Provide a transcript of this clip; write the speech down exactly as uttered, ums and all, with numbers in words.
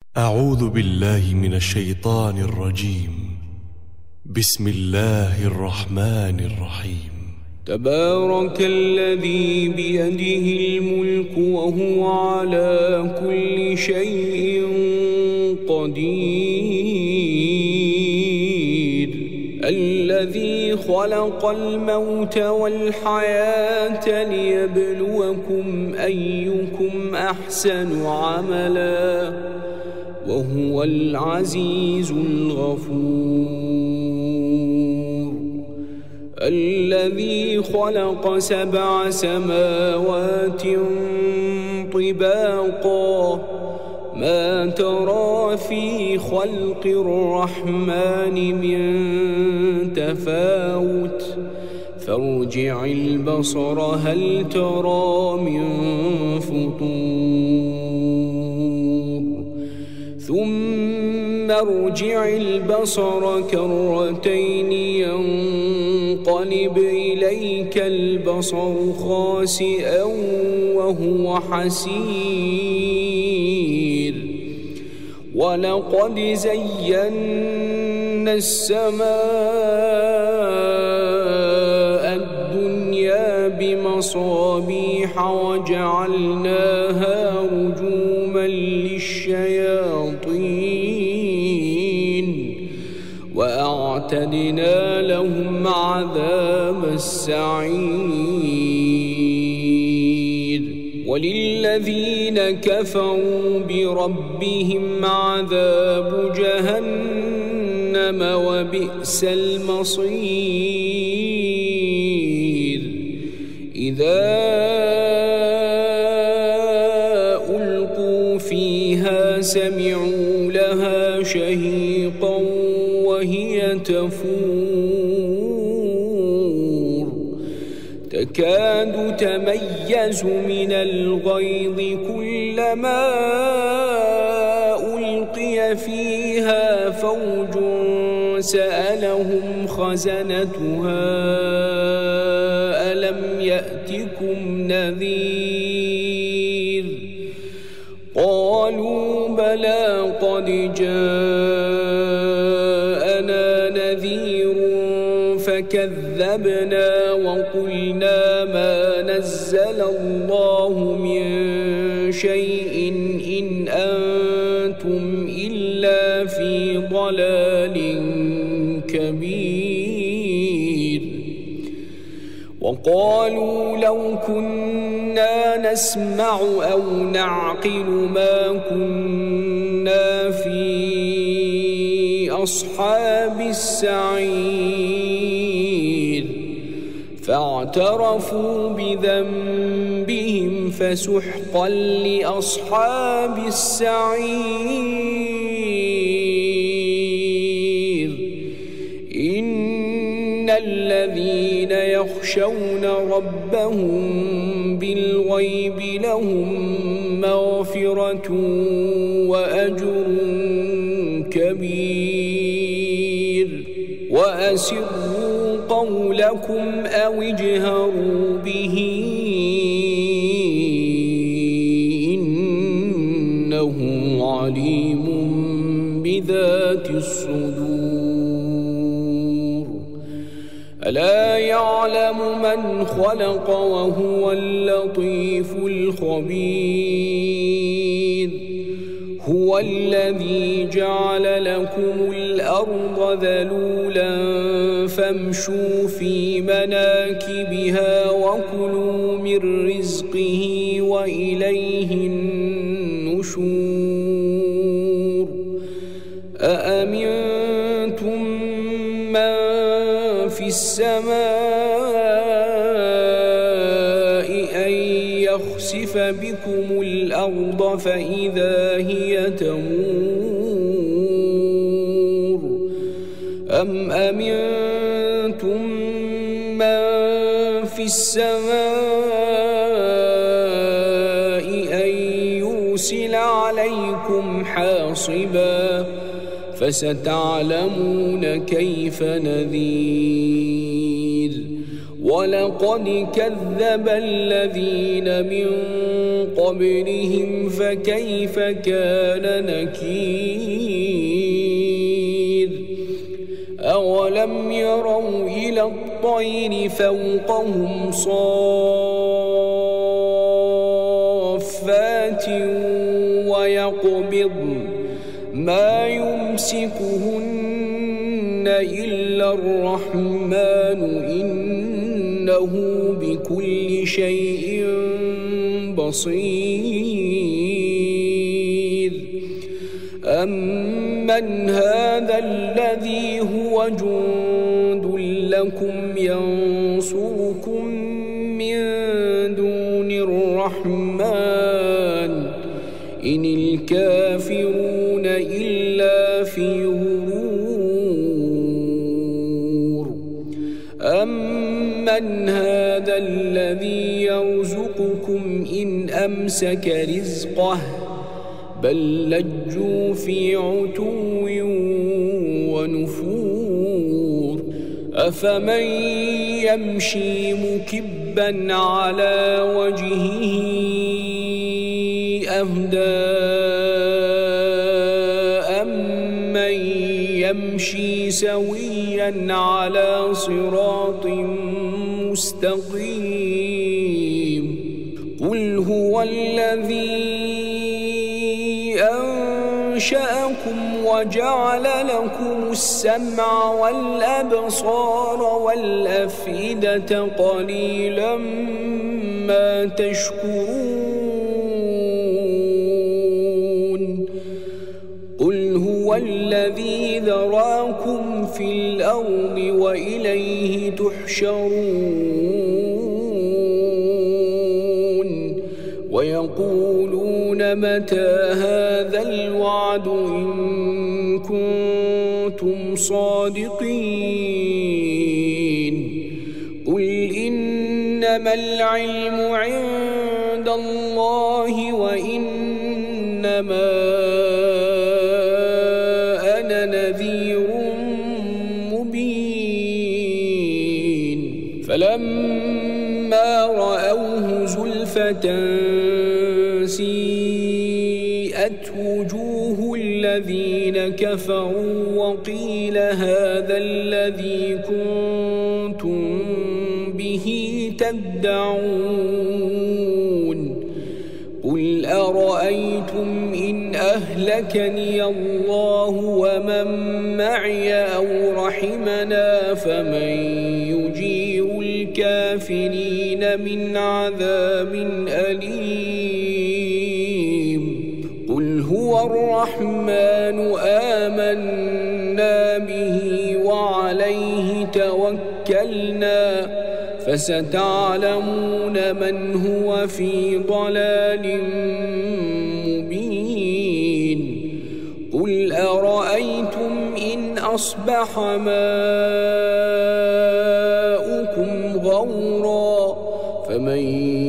أعوذ بالله من الشيطان الرجيم. بسم الله الرحمن الرحيم. تبارك الذي بيده الملك وهو على كل شيء قدير، الذي خلق الموت والحياة ليبلوكم أيكم أحسن عملا وهو العزيز الغفور. الذي خلق سبع سماوات طباقا ما ترى في خلق الرحمن من تفاوت فارجع البصر هل ترى من فطور ثم ارجع البصر كرتين ينقلب إليك البصر خاسئا وهو حسير. ولقد زينا السماء الدنيا بمصابيح وجعلناها رجوما للشياطين وأعتدنا لهم عذاب السعير. وللذين كفروا بربهم عذاب جهنم وبئس المصير. إذا ألقوا فيها سمعوا لها شهيقا وهي تفور تكاد تميز من الغيظ كلما ألقي فيها فوج سألهم خزنتها ألم يأتكم نذير قالوا بلى قد جاءنا نذير فكذبنا وقلنا ما نزل الله من شيء إن أنتم إلا في ضلال كبير. وقالوا لو كنا نسمع أو نعقل ما كنا في أصحاب السعير فاعترفوا بذنبهم فسحقا لأصحاب السعير. إن الذين يخشون ربهم بالغيب لهم مغفرة وأجر كبير. وأسروا قولكم أو اجهروا به إنه عليم بذات الصدور. ألا يعلم من خلق وهو اللطيف الخبير. هو الذي جعل لكم الأرض ذلولا فامشوا في مناكبها وكلوا من رزقه وإليه النشور. أأمنتم من في السماء أن يخسف بكم الأرض فإذا هي تمور أم أمنتم من في السماء أن يرسل عليكم حاصبا فستعلمون كيف نذير. ولقد كذب الذين من قبلهم فكيف كان نكير أولم يروا إلى الطير فوقهم صافات ويقبضن ما يمسكهن إلا الرحمن إنه بكل شيء بصير أمن هذا الذي هو جند لكم ينصركم من دون الرحمن إن الكافرون إلا في غرور أمن هذا الذي يرزقكم إن أمسك رزقه بل لجوا في عتو ونفور أفمن يمشي مكبا على وجهه أهدى أمن يمشي سويا على صراط مستقيم قل هو الذي أنشأكم وجعل لكم السمع والأبصار والأفئدة قليلا ما تشكرون قل هو الذي ذراكم في الأرض وإليه تحشرون ويقولون متى هذا الوعد إن كنتم صادقين قل إنما العلم عند الله وإنما أنا نذير مبين فلما رأوه زلفة سيئت وجوه الذين كفروا وقيل هذا الذي كنتم به تدعون قل أرأيتم إن أهلكني الله ومن معي أو رحمنا فمن يجير الكافرين من عذاب أليم قل هو الرحمن آمنا به وعليه توكلنا فستعلمون من هو في ضلال مبين قل أرأيتم إن أصبح ماؤكم غورا فمن